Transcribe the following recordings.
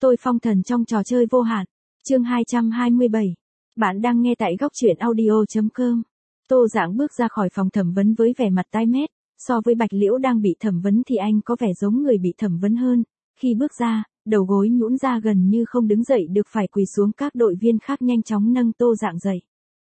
Tôi phong thần trong trò chơi vô hạn. Chương 227. Bạn đang nghe tại góc truyện audio.com. Tô Dạng bước ra khỏi phòng thẩm vấn với vẻ mặt tái mét, so với Bạch Liễu đang bị thẩm vấn thì anh có vẻ giống người bị thẩm vấn hơn. Khi bước ra, đầu gối nhũn ra gần như không đứng dậy được, phải quỳ xuống. Các đội viên khác nhanh chóng nâng Tô Dạng dậy.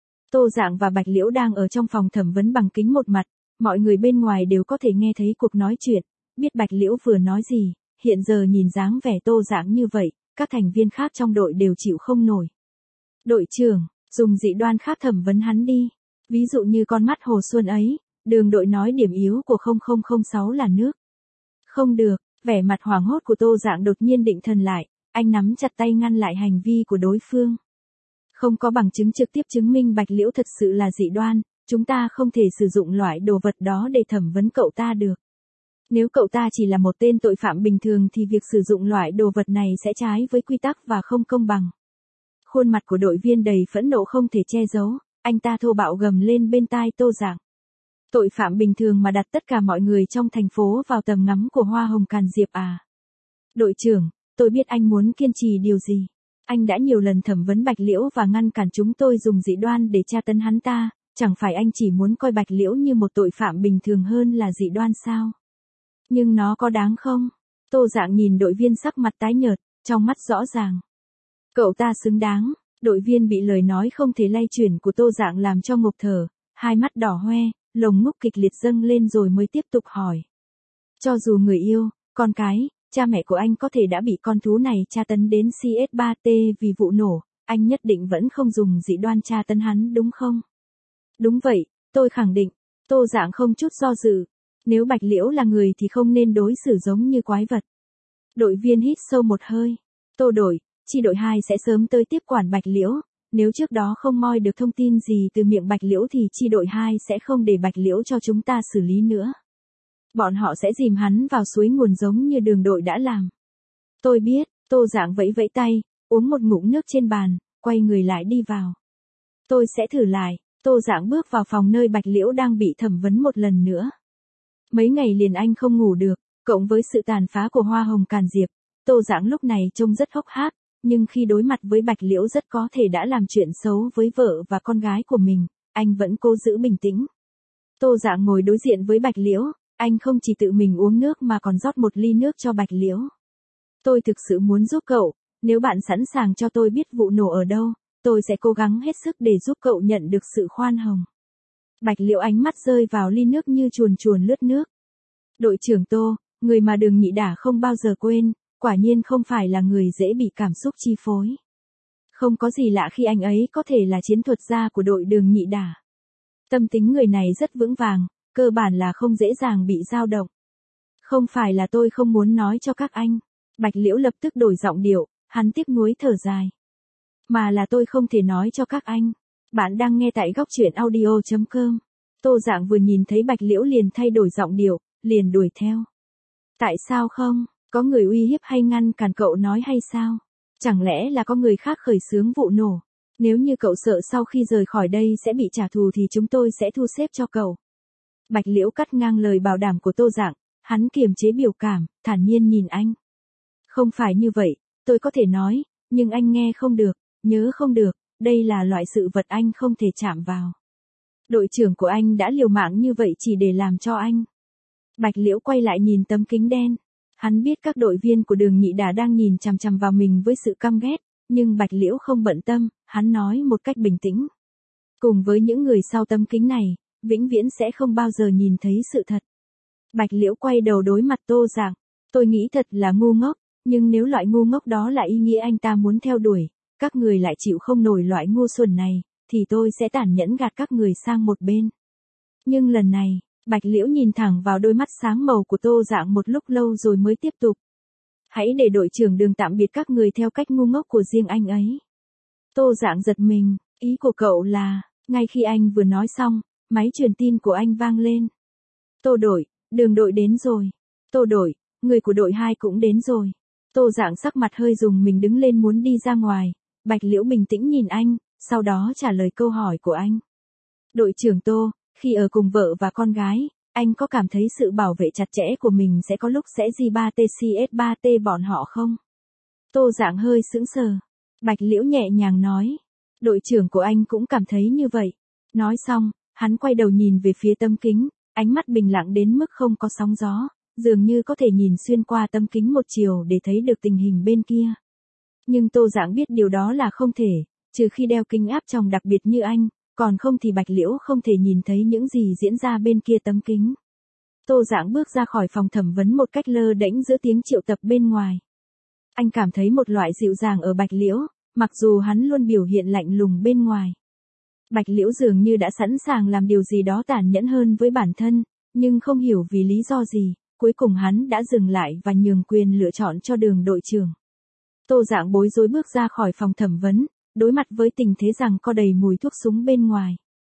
Tô Dạng và Bạch Liễu đang ở trong phòng thẩm vấn bằng kính một mặt, mọi người bên ngoài đều có thể nghe thấy cuộc nói chuyện, biết Bạch Liễu vừa nói gì. Hiện giờ nhìn dáng vẻ Tô Dạng như vậy, các thành viên khác trong đội đều chịu không nổi. Đội trưởng, dùng dị đoan khác thẩm vấn hắn đi. Ví dụ như con mắt Hồ Xuân ấy, Đường đội nói điểm yếu của 0006 là nước. Không được, vẻ mặt hoảng hốt của Tô Dạng đột nhiên định thần lại, anh nắm chặt tay ngăn lại hành vi của đối phương. Không có bằng chứng trực tiếp chứng minh Bạch Liễu thật sự là dị đoan, chúng ta không thể sử dụng loại đồ vật đó để thẩm vấn cậu ta được. Nếu cậu ta chỉ là một tên tội phạm bình thường thì việc sử dụng loại đồ vật này sẽ trái với quy tắc và không công bằng. Khuôn mặt của đội viên đầy phẫn nộ không thể che giấu, anh ta thô bạo gầm lên bên tai Tô Dạng. Tội phạm bình thường mà đặt tất cả mọi người trong thành phố vào tầm ngắm của Hoa Hồng Càn Diệp à? Đội trưởng, tôi biết anh muốn kiên trì điều gì. Anh đã nhiều lần thẩm vấn Bạch Liễu và ngăn cản chúng tôi dùng dị đoan để tra tấn hắn ta, chẳng phải anh chỉ muốn coi Bạch Liễu như một tội phạm bình thường hơn là dị đoan sao? Nhưng nó có đáng không? Tô Dạng nhìn đội viên sắc mặt tái nhợt, trong mắt rõ ràng. Cậu ta xứng đáng. Đội viên bị lời nói không thể lay chuyển của Tô Dạng làm cho ngộp thở, hai mắt đỏ hoe, lồng ngực kịch liệt dâng lên rồi mới tiếp tục hỏi. Cho dù người yêu, con cái, cha mẹ của anh có thể đã bị con thú này tra tấn đến CS3T vì vụ nổ, anh nhất định vẫn không dùng dị đoan tra tấn hắn đúng không? Đúng vậy, tôi khẳng định. Tô Dạng không chút do dự. Nếu Bạch Liễu là người thì không nên đối xử giống như quái vật. Đội viên hít sâu một hơi. Tô đội, chi đội 2 sẽ sớm tới tiếp quản Bạch Liễu. Nếu trước đó không moi được thông tin gì từ miệng Bạch Liễu thì chi đội 2 sẽ không để Bạch Liễu cho chúng ta xử lý nữa. Bọn họ sẽ dìm hắn vào suối nguồn giống như Đường đội đã làm. Tôi biết. Tô Dạng vẫy vẫy tay, uống một ngụm nước trên bàn, quay người lại đi vào. Tôi sẽ thử lại. Tô Dạng bước vào phòng nơi Bạch Liễu đang bị thẩm vấn một lần nữa. Mấy ngày liền anh không ngủ được, cộng với sự tàn phá của Hoa Hồng Càn Diệp, Tô Dạng lúc này trông rất hốc hác, nhưng khi đối mặt với Bạch Liễu rất có thể đã làm chuyện xấu với vợ và con gái của mình, anh vẫn cố giữ bình tĩnh. Tô Dạng ngồi đối diện với Bạch Liễu, anh không chỉ tự mình uống nước mà còn rót một ly nước cho Bạch Liễu. Tôi thực sự muốn giúp cậu, nếu bạn sẵn sàng cho tôi biết vụ nổ ở đâu, tôi sẽ cố gắng hết sức để giúp cậu nhận được sự khoan hồng. Bạch Liễu ánh mắt rơi vào ly nước như chuồn chuồn lướt nước. Đội trưởng Tô, người mà Đường Nhị Đả không bao giờ quên, quả nhiên không phải là người dễ bị cảm xúc chi phối. Không có gì lạ khi anh ấy có thể là chiến thuật gia của đội Đường Nhị Đả. Tâm tính người này rất vững vàng, cơ bản là không dễ dàng bị dao động. Không phải là tôi không muốn nói cho các anh. Bạch Liễu lập tức đổi giọng điệu, hắn tiếc nuối thở dài. Mà là tôi không thể nói cho các anh. Bạn đang nghe tại góc truyện audio.com. Tô Dạng vừa nhìn thấy Bạch Liễu liền thay đổi giọng điệu, liền đuổi theo. Tại sao không? Có người uy hiếp hay ngăn cản cậu nói hay sao? Chẳng lẽ là có người khác khởi xướng vụ nổ? Nếu như cậu sợ sau khi rời khỏi đây sẽ bị trả thù thì chúng tôi sẽ thu xếp cho cậu. Bạch Liễu cắt ngang lời bảo đảm của Tô Dạng, hắn kiềm chế biểu cảm, thản nhiên nhìn anh. Không phải như vậy, tôi có thể nói, nhưng anh nghe không được, nhớ không được, đây là loại sự vật anh không thể chạm vào. Đội trưởng của anh đã liều mạng như vậy chỉ để làm cho anh. Bạch Liễu quay lại nhìn tấm kính đen. Hắn biết các đội viên của Đường Nhị Đả đang nhìn chằm chằm vào mình với sự căm ghét, nhưng Bạch Liễu không bận tâm, hắn nói một cách bình tĩnh. Cùng với những người sau tấm kính này, vĩnh viễn sẽ không bao giờ nhìn thấy sự thật. Bạch Liễu quay đầu đối mặt Tô Dạng. Tôi nghĩ thật là ngu ngốc, nhưng nếu loại ngu ngốc đó là ý nghĩa anh ta muốn theo đuổi, các người lại chịu không nổi loại ngu xuẩn này, thì tôi sẽ tàn nhẫn gạt các người sang một bên. Nhưng lần này, Bạch Liễu nhìn thẳng vào đôi mắt sáng màu của Tô Dạng một lúc lâu rồi mới tiếp tục. Hãy để đội trưởng Đường tạm biệt các người theo cách ngu ngốc của riêng anh ấy. Tô Dạng giật mình, ý của cậu là, ngay khi anh vừa nói xong, máy truyền tin của anh vang lên. Tô đội, Đường đội đến rồi. Tô đội, người của đội 2 cũng đến rồi. Tô Dạng sắc mặt hơi rùng mình đứng lên muốn đi ra ngoài. Bạch Liễu bình tĩnh nhìn anh, sau đó trả lời câu hỏi của anh. Đội trưởng Tô, khi ở cùng vợ và con gái, anh có cảm thấy sự bảo vệ chặt chẽ của mình sẽ có lúc sẽ J3TCS3T bọn họ không? Tô Dạng hơi sững sờ. Bạch Liễu nhẹ nhàng nói. Đội trưởng của anh cũng cảm thấy như vậy. Nói xong, hắn quay đầu nhìn về phía tấm kính, ánh mắt bình lặng đến mức không có sóng gió, dường như có thể nhìn xuyên qua tấm kính một chiều để thấy được tình hình bên kia. Nhưng Tô Dạng biết điều đó là không thể, trừ khi đeo kính áp tròng đặc biệt như anh, còn không thì Bạch Liễu không thể nhìn thấy những gì diễn ra bên kia tấm kính. Tô Dạng bước ra khỏi phòng thẩm vấn một cách lơ đễnh giữa tiếng triệu tập bên ngoài. Anh cảm thấy một loại dịu dàng ở Bạch Liễu, mặc dù hắn luôn biểu hiện lạnh lùng bên ngoài. Bạch Liễu dường như đã sẵn sàng làm điều gì đó tàn nhẫn hơn với bản thân, nhưng không hiểu vì lý do gì, cuối cùng hắn đã dừng lại và nhường quyền lựa chọn cho Đường đội trưởng. Tô Dạng bối rối bước ra khỏi phòng thẩm vấn, đối mặt với tình thế rằng có đầy mùi thuốc súng bên ngoài.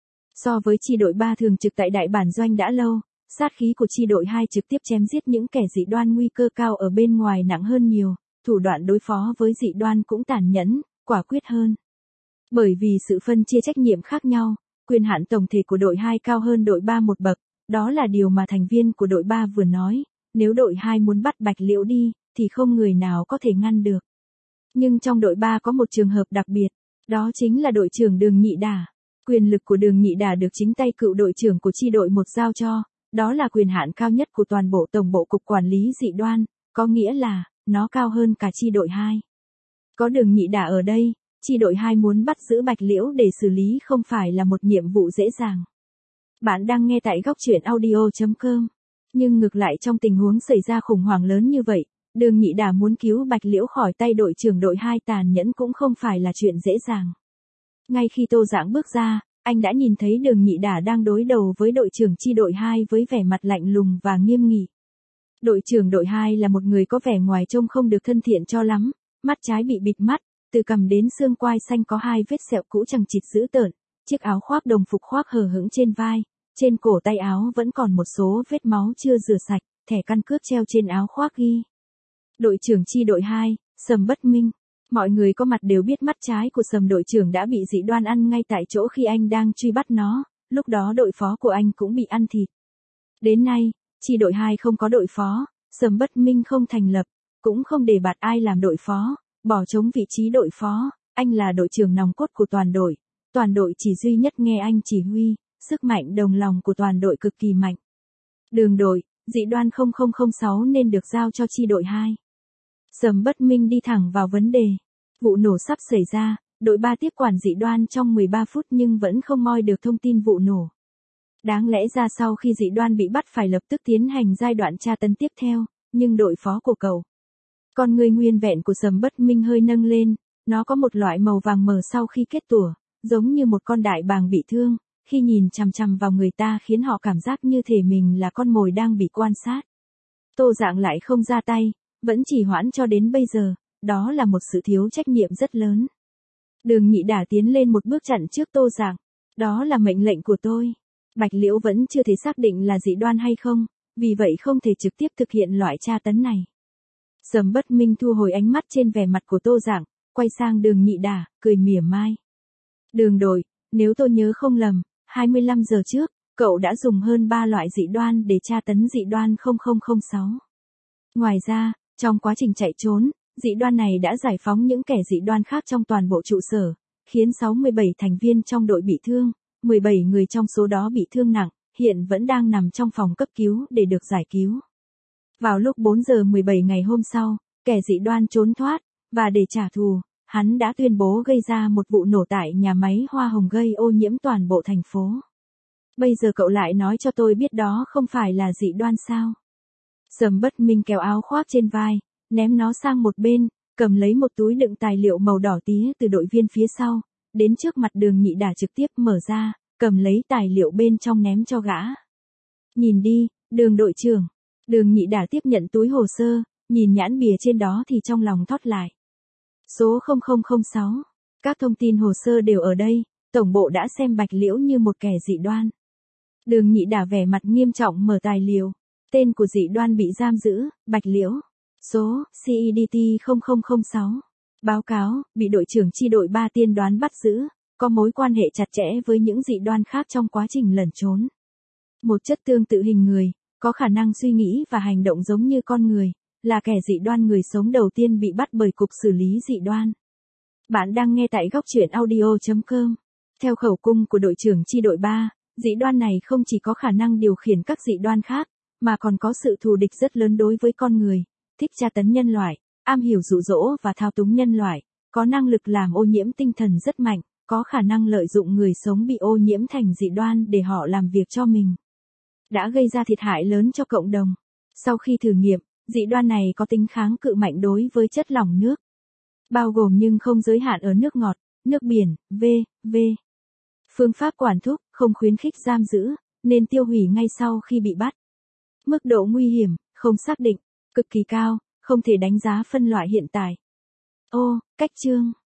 So với chi đội 3 thường trực tại đại bản doanh đã lâu, sát khí của chi đội 2 trực tiếp chém giết những kẻ dị đoan nguy cơ cao ở bên ngoài nặng hơn nhiều, thủ đoạn đối phó với dị đoan cũng tàn nhẫn, quả quyết hơn. Bởi vì sự phân chia trách nhiệm khác nhau, quyền hạn tổng thể của đội 2 cao hơn đội 3 một bậc, đó là điều mà thành viên của đội 3 vừa nói, nếu đội 2 muốn bắt Bạch Liễu đi, thì không người nào có thể ngăn được. Nhưng trong đội 3 có một trường hợp đặc biệt, đó chính là đội trưởng Đường Nhị Đả. Quyền lực của Đường Nhị Đả được chính tay cựu đội trưởng của chi đội 1 giao cho, đó là quyền hạn cao nhất của toàn bộ tổng bộ cục quản lý dị đoan, có nghĩa là, nó cao hơn cả chi đội 2. Có Đường Nhị Đả ở đây, chi đội 2 muốn bắt giữ Bạch Liễu để xử lý không phải là một nhiệm vụ dễ dàng. Bạn đang nghe tại góc truyện audio.com. Nhưng ngược lại trong tình huống xảy ra khủng hoảng lớn như vậy, Đường Nhị Đả muốn cứu Bạch Liễu khỏi tay đội trưởng đội 2 tàn nhẫn cũng không phải là chuyện dễ dàng. Ngay khi Tô Dạng bước ra, anh đã nhìn thấy Đường Nhị Đả đang đối đầu với đội trưởng chi đội 2 với vẻ mặt lạnh lùng và nghiêm nghị. Đội trưởng đội 2 là một người có vẻ ngoài trông không được thân thiện cho lắm, mắt trái bị bịt mắt, từ cằm đến xương quai xanh có 2 vết sẹo cũ chằng chịt dữ tợn, chiếc áo khoác đồng phục khoác hờ hững trên vai, trên cổ tay áo vẫn còn một số vết máu chưa rửa sạch, thẻ căn cước treo trên áo khoác ghi. Đội trưởng chi đội 2, Sầm Bất Minh. Mọi người có mặt đều biết mắt trái của Sầm đội trưởng đã bị dị đoan ăn ngay tại chỗ khi anh đang truy bắt nó, lúc đó đội phó của anh cũng bị ăn thịt. Đến nay, chi đội 2 không có đội phó, Sầm Bất Minh không thành lập, cũng không đề bạt ai làm đội phó, bỏ trống vị trí đội phó, anh là đội trưởng nòng cốt của toàn đội chỉ duy nhất nghe anh chỉ huy, sức mạnh đồng lòng của toàn đội cực kỳ mạnh. Đường đội, dị đoan 0006 nên được giao cho chi đội 2. Sầm Bất Minh đi thẳng vào vấn đề. Vụ nổ sắp xảy ra, đội 3 tiếp quản dị đoan trong 13 phút nhưng vẫn không moi được thông tin vụ nổ. Đáng lẽ ra sau khi dị đoan bị bắt phải lập tức tiến hành giai đoạn tra tấn tiếp theo, nhưng đội phó của cậu. Con người nguyên vẹn của Sầm Bất Minh hơi nâng lên, nó có một loại màu vàng mờ sau khi kết tủa, giống như một con đại bàng bị thương, khi nhìn chằm chằm vào người ta khiến họ cảm giác như thể mình là con mồi đang bị quan sát. Tô Dạng lại không ra tay, vẫn chỉ hoãn cho đến bây giờ, đó là một sự thiếu trách nhiệm rất lớn. Đường Nhị Đả tiến lên một bước chặn trước Tô Dạng, đó là mệnh lệnh của tôi. Bạch Liễu vẫn chưa thể xác định là dị đoan hay không, vì vậy không thể trực tiếp thực hiện loại tra tấn này. Sầm Bất Minh thu hồi ánh mắt trên vẻ mặt của Tô Dạng, quay sang Đường Nhị Đả, cười mỉa mai. Đường đội, nếu tôi nhớ không lầm, 25 giờ trước, cậu đã dùng hơn 3 loại dị đoan để tra tấn dị đoan 0006. Ngoài ra, trong quá trình chạy trốn, dị đoan này đã giải phóng những kẻ dị đoan khác trong toàn bộ trụ sở, khiến 67 thành viên trong đội bị thương, 17 người trong số đó bị thương nặng, hiện vẫn đang nằm trong phòng cấp cứu để được giải cứu. Vào lúc 4 giờ 17 ngày hôm sau, kẻ dị đoan trốn thoát, và để trả thù, hắn đã tuyên bố gây ra một vụ nổ tại nhà máy hoa hồng gây ô nhiễm toàn bộ thành phố. Bây giờ cậu lại nói cho tôi biết đó không phải là dị đoan sao? Sầm Bất Minh kéo áo khoác trên vai, ném nó sang một bên, cầm lấy một túi đựng tài liệu màu đỏ tía từ đội viên phía sau, đến trước mặt Đường Nhị Đả trực tiếp mở ra, cầm lấy tài liệu bên trong ném cho gã. Nhìn đi, Đường đội trưởng. Đường Nhị Đả tiếp nhận túi hồ sơ, nhìn nhãn bìa trên đó thì trong lòng thót lại. Số 0006. Các thông tin hồ sơ đều ở đây, tổng bộ đã xem Bạch Liễu như một kẻ dị đoan. Đường Nhị Đả vẻ mặt nghiêm trọng mở tài liệu. Tên của dị đoan bị giam giữ, Bạch Liễu. Số, CEDT 0006. Báo cáo, bị đội trưởng chi đội 3 tiên đoán bắt giữ, có mối quan hệ chặt chẽ với những dị đoan khác trong quá trình lẩn trốn. Một chất tương tự hình người, có khả năng suy nghĩ và hành động giống như con người, là kẻ dị đoan người sống đầu tiên bị bắt bởi Cục Xử lý Dị đoan. Bạn đang nghe tại góc truyện audio.com. Theo khẩu cung của đội trưởng chi đội 3, dị đoan này không chỉ có khả năng điều khiển các dị đoan khác, mà còn có sự thù địch rất lớn đối với con người, thích tra tấn nhân loại, am hiểu dụ dỗ và thao túng nhân loại, có năng lực làm ô nhiễm tinh thần rất mạnh, có khả năng lợi dụng người sống bị ô nhiễm thành dị đoan để họ làm việc cho mình. Đã gây ra thiệt hại lớn cho cộng đồng. Sau khi thử nghiệm, dị đoan này có tính kháng cự mạnh đối với chất lỏng nước, bao gồm nhưng không giới hạn ở nước ngọt, nước biển, v.v. Phương pháp quản thúc, không khuyến khích giam giữ, nên tiêu hủy ngay sau khi bị bắt. Mức độ nguy hiểm, không xác định, cực kỳ cao, không thể đánh giá phân loại hiện tại. Cách chương